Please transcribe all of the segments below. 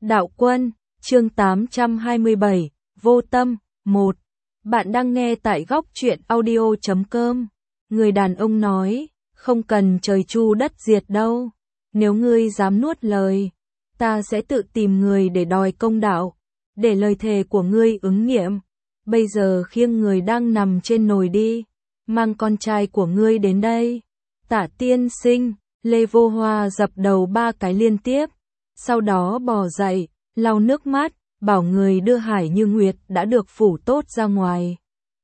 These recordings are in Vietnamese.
Đạo Quân, chương 827, Vô Tâm, 1. Bạn đang nghe tại góc truyện audio.com. Người đàn ông nói, không cần trời chu đất diệt đâu. Nếu ngươi dám nuốt lời, ta sẽ tự tìm người để đòi công đạo, để lời thề của ngươi ứng nghiệm. Bây giờ khiêng người đang nằm trên nồi đi, mang con trai của ngươi đến đây. Tả tiên sinh, Lê Vô Hoa dập đầu 3 cái liên tiếp, sau đó bò dậy, lau nước mắt, bảo người đưa Hải Như Nguyệt đã được phủ tốt ra ngoài.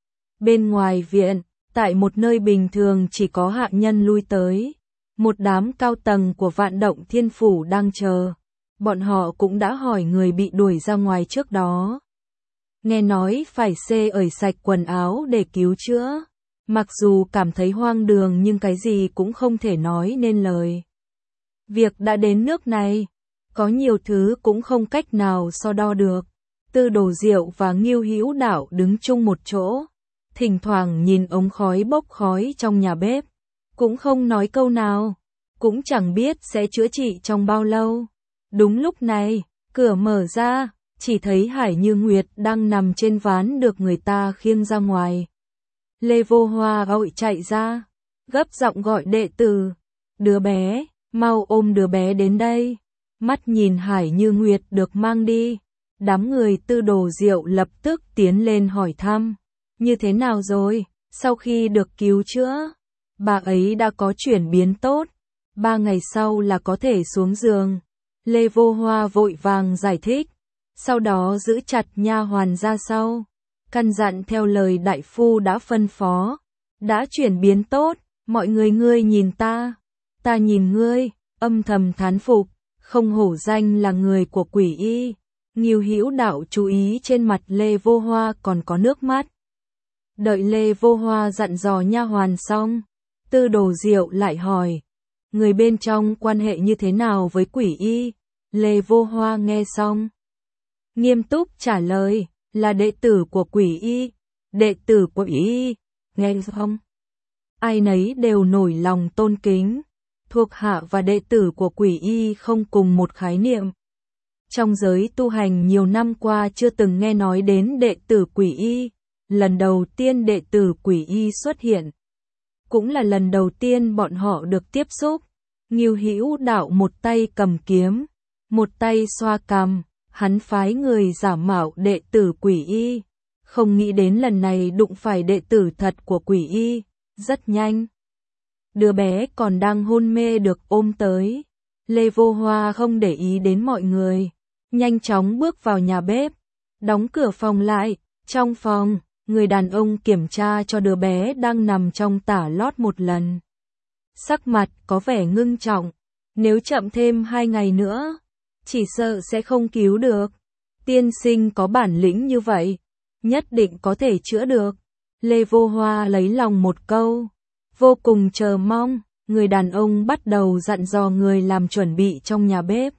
Bên ngoài viện, tại một nơi bình thường chỉ có hạ nhân lui tới, một đám cao tầng của Vạn Động Thiên Phủ đang chờ. Bọn họ cũng đã hỏi người bị đuổi ra ngoài trước đó. Nghe nói phải ởi sạch quần áo để cứu chữa. Mặc dù cảm thấy hoang đường nhưng cái gì cũng không thể nói nên lời. Việc đã đến nước này, có nhiều thứ cũng không cách nào so đo được. Tư Đồ Diệu và Ngưu Hữu Đạo đứng chung một chỗ, thỉnh thoảng nhìn ống khói bốc khói trong nhà bếp, cũng không nói câu nào, cũng chẳng biết sẽ chữa trị trong bao lâu. Đúng lúc này, cửa mở ra, chỉ thấy Hải Như Nguyệt đang nằm trên ván được người ta khiêng ra ngoài. Lê Vô Hoa vội chạy ra, gấp giọng gọi đệ tử, đứa bé, mau ôm đứa bé đến đây. Mắt nhìn Hải Như Nguyệt được mang đi, đám người Tư Đồ Diệu lập tức tiến lên hỏi thăm, như thế nào rồi, sau khi được cứu chữa, bà ấy đã có chuyển biến tốt, 3 ngày sau là có thể xuống giường. Lê Vô Hoa vội vàng giải thích, sau đó giữ chặt nha hoàn ra sau, căn dặn theo lời đại phu đã phân phó, đã chuyển biến tốt, mọi người ngươi nhìn ta nhìn ngươi, âm thầm thán phục, không hổ danh là người của Quỷ Y. Ngưu Hữu Đạo chú ý trên mặt Lê Vô Hoa còn có nước mắt. Đợi Lê Vô Hoa dặn dò nha hoàn xong, Tư Đồ Diệu lại hỏi, người bên trong quan hệ như thế nào với Quỷ Y? Lê Vô Hoa nghe xong, nghiêm túc trả lời, là đệ tử của Quỷ Y. Đệ tử của Quỷ Y, nghe không? Ai nấy đều nổi lòng tôn kính. Thuộc hạ và đệ tử của Quỷ Y không cùng một khái niệm. Trong giới tu hành nhiều năm qua chưa từng nghe nói đến đệ tử Quỷ Y, lần đầu tiên đệ tử Quỷ Y xuất hiện. Cũng là lần đầu tiên bọn họ được tiếp xúc. Ngưu Hữu Đạo một tay cầm kiếm, một tay xoa cằm, hắn phái người giả mạo đệ tử Quỷ Y. Không nghĩ đến lần này đụng phải đệ tử thật của Quỷ Y, rất nhanh. Đứa bé còn đang hôn mê được ôm tới. Lê Vô Hoa không để ý đến mọi người, nhanh chóng bước vào nhà bếp, đóng cửa phòng lại. Trong phòng, người đàn ông kiểm tra cho đứa bé đang nằm trong tả lót một lần. Sắc mặt có vẻ ngưng trọng, nếu chậm thêm 2 ngày nữa, chỉ sợ sẽ không cứu được. Tiên sinh có bản lĩnh như vậy, nhất định có thể chữa được. Lê Vô Hoa lấy lòng một câu. Vô cùng chờ mong, người đàn ông bắt đầu dặn dò người làm chuẩn bị trong nhà bếp.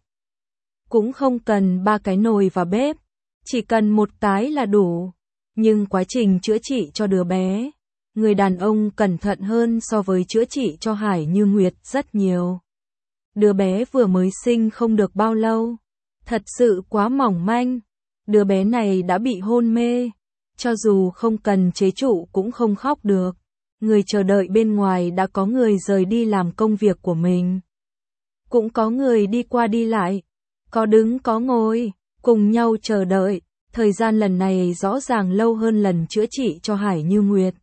Cũng không cần 3 cái nồi và bếp, chỉ cần một cái là đủ. Nhưng quá trình chữa trị cho đứa bé, người đàn ông cẩn thận hơn so với chữa trị cho Hải Như Nguyệt rất nhiều. Đứa bé vừa mới sinh không được bao lâu, thật sự quá mỏng manh. Đứa bé này đã bị hôn mê, cho dù không cần chế trụ cũng không khóc được. Người chờ đợi bên ngoài đã có người rời đi làm công việc của mình. Cũng có người đi qua đi lại, có đứng có ngồi, cùng nhau chờ đợi. Thời gian lần này rõ ràng lâu hơn lần chữa trị cho Hải Như Nguyệt.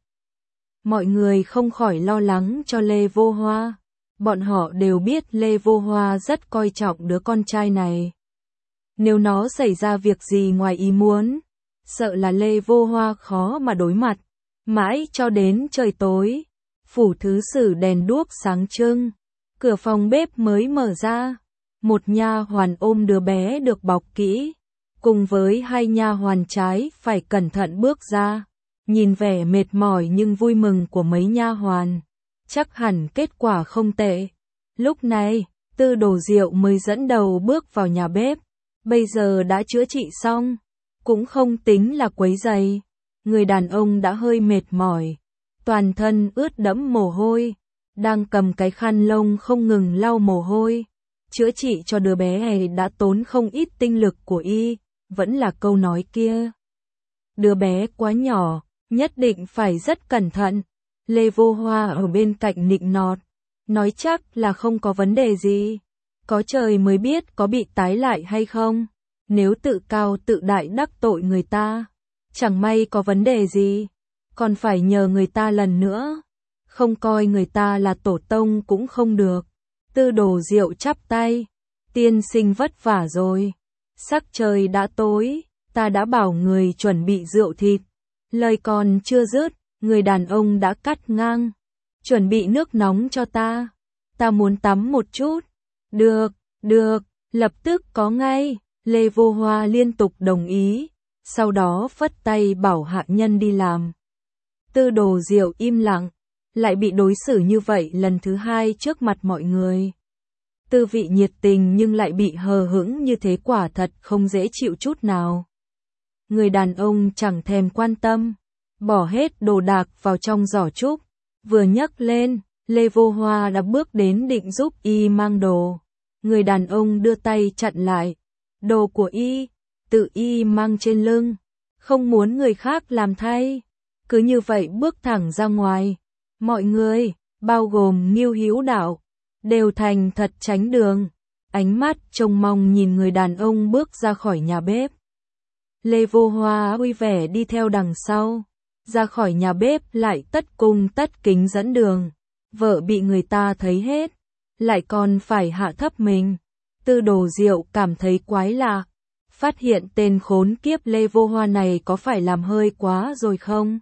Mọi người không khỏi lo lắng cho Lê Vô Hoa. Bọn họ đều biết Lê Vô Hoa rất coi trọng đứa con trai này. Nếu nó xảy ra việc gì ngoài ý muốn, sợ là Lê Vô Hoa khó mà đối mặt. Mãi cho đến trời tối, phủ thứ sử đèn đuốc sáng trưng, cửa phòng bếp mới mở ra, một nha hoàn ôm đứa bé được bọc kỹ, cùng với 2 nha hoàn trái phải cẩn thận bước ra, nhìn vẻ mệt mỏi nhưng vui mừng của mấy nha hoàn, chắc hẳn kết quả không tệ. Lúc này, Tư Đồ Diệu mới dẫn đầu bước vào nhà bếp, bây giờ đã chữa trị xong, cũng không tính là quấy rầy. Người đàn ông đã hơi mệt mỏi, toàn thân ướt đẫm mồ hôi, đang cầm cái khăn lông không ngừng lau mồ hôi. chữa trị cho đứa bé này đã tốn không ít tinh lực của y, vẫn là câu nói kia. Đứa bé quá nhỏ, nhất định phải rất cẩn thận. Lê Vô Hoa ở bên cạnh nịnh nọt, nói chắc là không có vấn đề gì. Có trời mới biết có bị tái lại hay không. Nếu tự cao tự đại đắc tội người ta, chẳng may có vấn đề gì, còn phải nhờ người ta lần nữa. Không coi người ta là tổ tông cũng không được. Tư Đồ Diệu chắp tay, tiên sinh vất vả rồi. Sắc trời đã tối, ta đã bảo người chuẩn bị rượu thịt. Lời còn chưa dứt, người đàn ông đã cắt ngang. Chuẩn bị nước nóng cho ta muốn tắm một chút. Được, lập tức có ngay. Lê Vô Hoa liên tục đồng ý, sau đó phất tay bảo hạ nhân đi làm. Tư Đồ Diệu im lặng, lại bị đối xử như vậy lần thứ hai trước mặt mọi người. Tư vị nhiệt tình nhưng lại bị hờ hững như thế quả thật không dễ chịu chút nào. Người đàn ông chẳng thèm quan tâm, bỏ hết đồ đạc vào trong giỏ trúc, vừa nhấc lên, Lê Vô Hoa đã bước đến định giúp y mang đồ. Người đàn ông đưa tay chặn lại, đồ của y, tự y mang trên lưng, không muốn người khác làm thay. Cứ như vậy bước thẳng ra ngoài. Mọi người, bao gồm Ngưu Hữu Đạo, đều thành thật tránh đường, ánh mắt trông mong nhìn người đàn ông bước ra khỏi nhà bếp. Lê Vô Hoa vui vẻ đi theo đằng sau, ra khỏi nhà bếp lại tất cung tất kính dẫn đường. Vợ bị người ta thấy hết, lại còn phải hạ thấp mình. Tư Đồ Diệu cảm thấy quái lạ, phát hiện tên khốn kiếp Lê Vô Hoa này có phải làm hơi quá rồi không?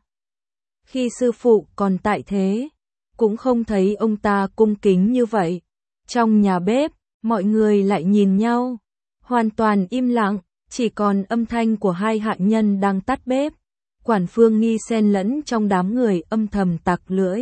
Khi sư phụ còn tại thế, cũng không thấy ông ta cung kính như vậy. Trong nhà bếp, mọi người lại nhìn nhau, hoàn toàn im lặng, chỉ còn âm thanh của hai hạ nhân đang tắt bếp. Quản Phương Nghi xen lẫn trong đám người âm thầm tặc lưỡi.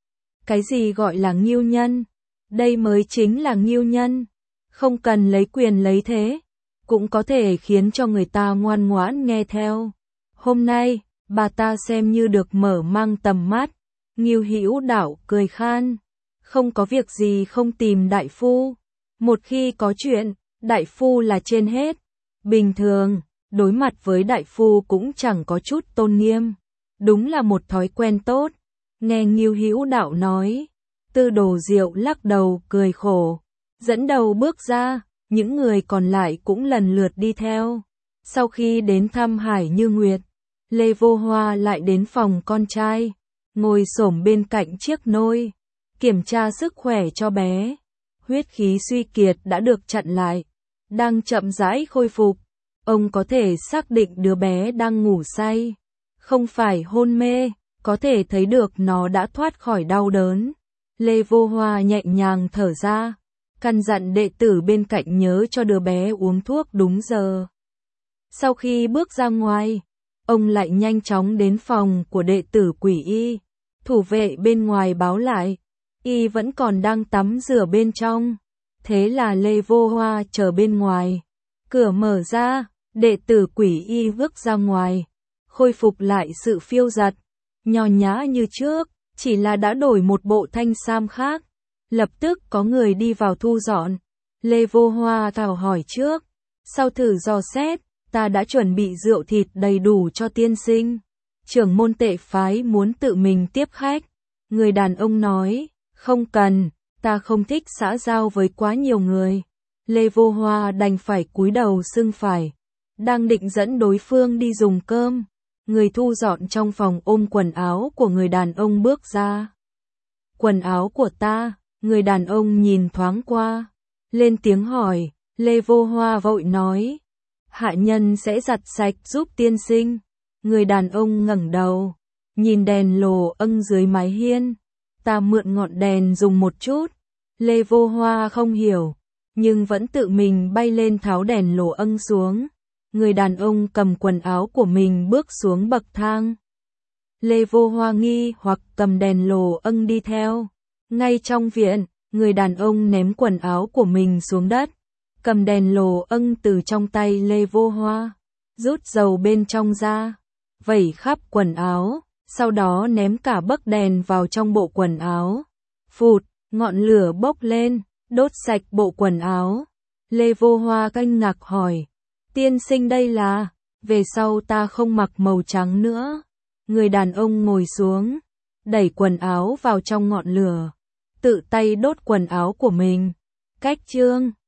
Cái gì gọi là ngưu nhân? Đây mới chính là ngưu nhân. Không cần lấy quyền lấy thế, cũng có thể khiến cho người ta ngoan ngoãn nghe theo. Hôm nay, bà ta xem như được mở mang tầm mắt. Ngưu Hữu Đạo cười khan, không có việc gì không tìm đại phu. Một khi có chuyện, đại phu là trên hết. Bình thường, đối mặt với đại phu cũng chẳng có chút tôn nghiêm. Đúng là một thói quen tốt. Nghe Ngưu Hữu Đạo nói, Tư Đồ Diệu lắc đầu cười khổ, dẫn đầu bước ra, những người còn lại cũng lần lượt đi theo. Sau khi đến thăm Hải Như Nguyệt, Lê Vô Hoa lại đến phòng con trai, ngồi xổm bên cạnh chiếc nôi, kiểm tra sức khỏe cho bé. Huyết khí suy kiệt đã được chặn lại, đang chậm rãi khôi phục. Ông có thể xác định đứa bé đang ngủ say, không phải hôn mê, có thể thấy được nó đã thoát khỏi đau đớn. Lê Vô Hoa nhẹ nhàng thở ra, căn dặn đệ tử bên cạnh nhớ cho đứa bé uống thuốc đúng giờ. Sau khi bước ra ngoài, ông lại nhanh chóng đến phòng của đệ tử Quỷ Y. Thủ vệ bên ngoài báo lại, y vẫn còn đang tắm rửa bên trong. Thế là Lê Vô Hoa chờ bên ngoài. Cửa mở ra, đệ tử Quỷ Y bước ra ngoài, khôi phục lại sự phiêu dật, nho nhã như trước, chỉ là đã đổi một bộ thanh sam khác. Lập tức có người đi vào thu dọn. Lê Vô Hoa chào hỏi trước, sau thử dò xét, ta đã chuẩn bị rượu thịt đầy đủ cho tiên sinh. Trưởng môn Tệ phái muốn tự mình tiếp khách. Người đàn ông nói, không cần, ta không thích xã giao với quá nhiều người. Lê Vô Hoa đành phải cúi đầu xưng phải, đang định dẫn đối phương đi dùng cơm. Người thu dọn trong phòng ôm quần áo của người đàn ông bước ra. Quần áo của ta, người đàn ông nhìn thoáng qua, lên tiếng hỏi. Lê Vô Hoa vội nói, hạ nhân sẽ giặt sạch giúp tiên sinh. Người đàn ông ngẩng đầu, nhìn đèn lồ âng dưới mái hiên. Ta mượn ngọn đèn dùng một chút. Lê Vô Hoa không hiểu, nhưng vẫn tự mình bay lên tháo đèn lồ âng xuống. Người đàn ông cầm quần áo của mình bước xuống bậc thang. Lê Vô Hoa nghi hoặc cầm đèn lồ âng đi theo. Ngay trong viện, người đàn ông ném quần áo của mình xuống đất, cầm đèn lồ âng từ trong tay Lê Vô Hoa, rút dầu bên trong ra, vẩy khắp quần áo, sau đó ném cả bấc đèn vào trong bộ quần áo. Phụt, ngọn lửa bốc lên, đốt sạch bộ quần áo. Lê Vô Hoa kinh ngạc hỏi, tiên sinh đây là, về sau ta không mặc màu trắng nữa. Người đàn ông ngồi xuống, đẩy quần áo vào trong ngọn lửa, tự tay đốt quần áo của mình. Cách chương